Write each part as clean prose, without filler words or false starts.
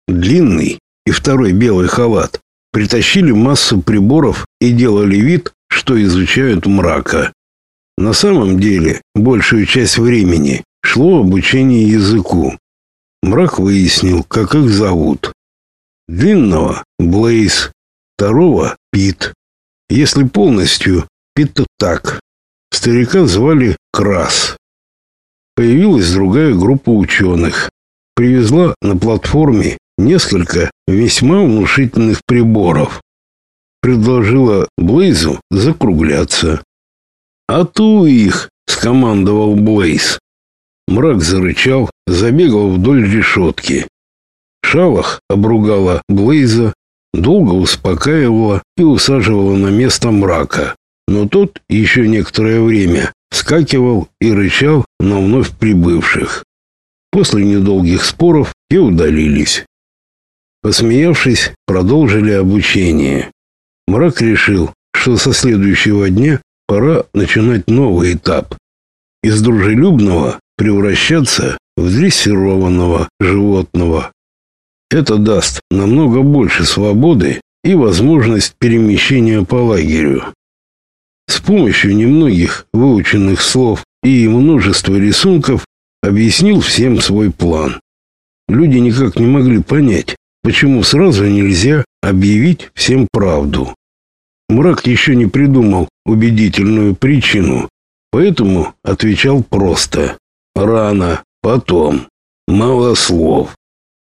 Длинный и второй белый халат притащили массу приборов и делали вид, что изучают мрака. На самом деле, большую часть времени шло обучение языку. Мрак выяснил, как их зовут. Длинного — Блейз, второго — Пит. Если полностью, Пита так. Старика звали Крас. Появилась другая группа ученых. Привезла на платформе несколько весьма внушительных приборов. Предложила Блейзу закругляться. «А ту их!» — скомандовал Блейз. Мрак зарычал, забегал вдоль решетки. Шалах обругала Блейза, долго успокаивала и усаживала на место Мрака. Но тот еще некоторое время вскакивал и рычал на вновь прибывших. После недолгих споров те удалились. Посмеявшись, продолжили обучение. Мрак решил, что со следующего дня пора начинать новый этап. Из дружелюбного превращаться в дрессированного животного. Это даст намного больше свободы и возможность перемещения по лагерю. С помощью немногих выученных слов и множества рисунков объяснил всем свой план. Люди никак не могли понять, почему сразу нельзя объявить всем правду. Мрак еще не придумал убедительную причину, поэтому отвечал просто: рано, потом, мало слов.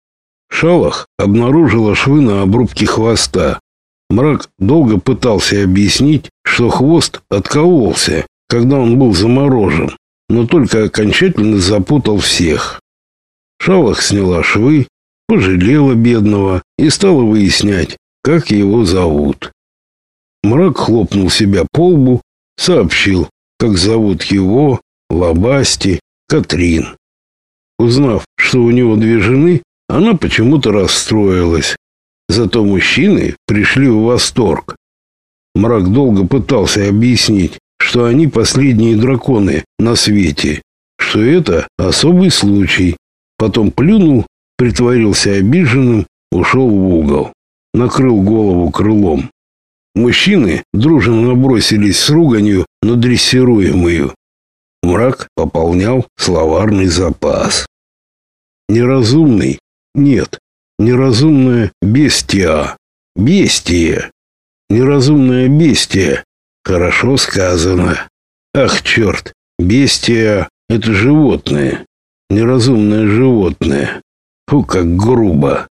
Шалах обнаружила швы на обрубке хвоста. Мрак долго пытался объяснить, что хвост откололся, когда он был заморожен, но только окончательно запутал всех. Шалах сняла швы, пожалела бедного и стала выяснять, как его зовут. Мрак хлопнул себя по лбу, сообщил, как зовут его, Лобасти, Катрин. Узнав, что у него две жены, она почему-то расстроилась. Зато мужчины пришли в восторг. Мрак долго пытался объяснить, что они последние драконы на свете, что это особый случай. Потом плюнул, притворился обиженным, ушел в угол, накрыл голову крылом. Мужчины дружно набросились с руганью на дрессируемую. Мрак пополнял словарный запас. Неразумный? Нет. Неразумное бестия. Бестия. Неразумное бестия. Хорошо сказано. Ах, черт. Бестия — это животное. Неразумное животное. Фу, как грубо.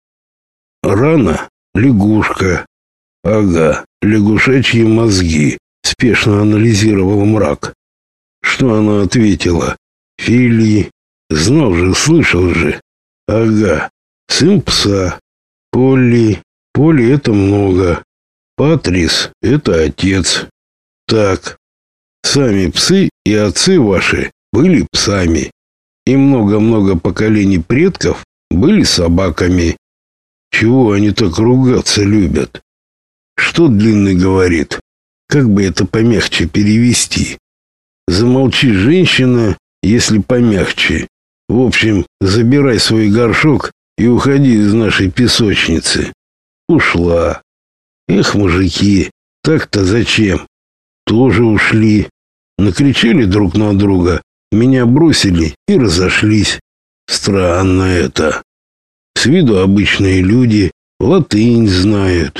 Рана — лягушка. Ага, лягушачьи мозги. Спешно анализировал Мрак. Что она ответила? Фили. Знал же, слышал же. Ага. Сын пса. Полли. Полли — это много. Патрис — это отец. Так. Сами псы и отцы ваши были псами. И много-много поколений предков были собаками. Чего они так ругаться любят? Что Длинный говорит? Как бы это помягче перевести? Замолчи, женщина, если помягче. В общем, забирай свой горшок и уходи из нашей песочницы. Ушла. Эх, мужики, так-то зачем? Тоже ушли. Накричали друг на друга, меня бросили и разошлись. Странно это. С виду обычные люди, латынь знают.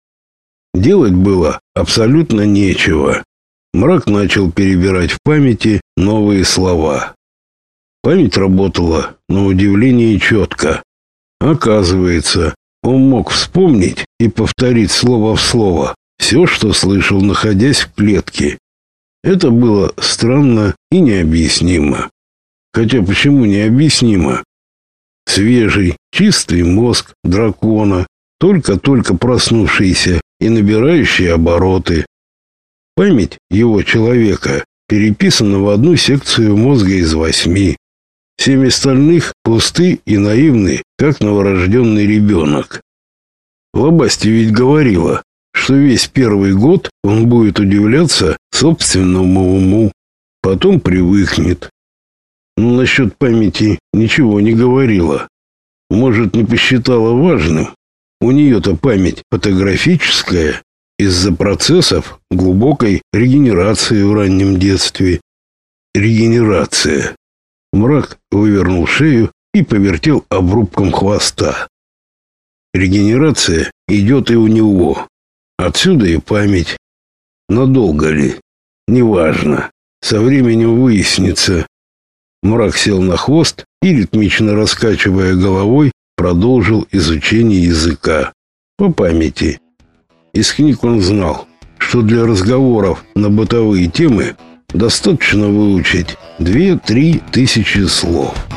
Делать было абсолютно нечего. Мрак начал перебирать в памяти новые слова. Память работала на удивление четко. Оказывается, он мог вспомнить и повторить слово в слово все, что слышал, находясь в клетке. Это было странно и необъяснимо. Хотя почему необъяснимо? Свежий, чистый мозг дракона, только-только проснувшийся и набирающий обороты. Память его человека переписана в одну секцию мозга из 8. 7 остальных пусты и наивны, как новорожденный ребенок. Лобасти ведь говорила, что весь первый год он будет удивляться собственному уму, потом привыкнет. Но насчет памяти ничего не говорила. Может, не посчитала важным. У нее-то память фотографическая из-за процессов глубокой регенерации в раннем детстве. Регенерация. Мрак вывернул шею и повертел обрубком хвоста. Регенерация идет и у него. Отсюда и память. Надолго ли? Неважно. Со временем выяснится. Мрак сел на хвост и, ритмично раскачивая головой, продолжил изучение языка. По памяти. Из книг он знал, что для разговоров на бытовые темы достаточно выучить 2-3 тысячи слов.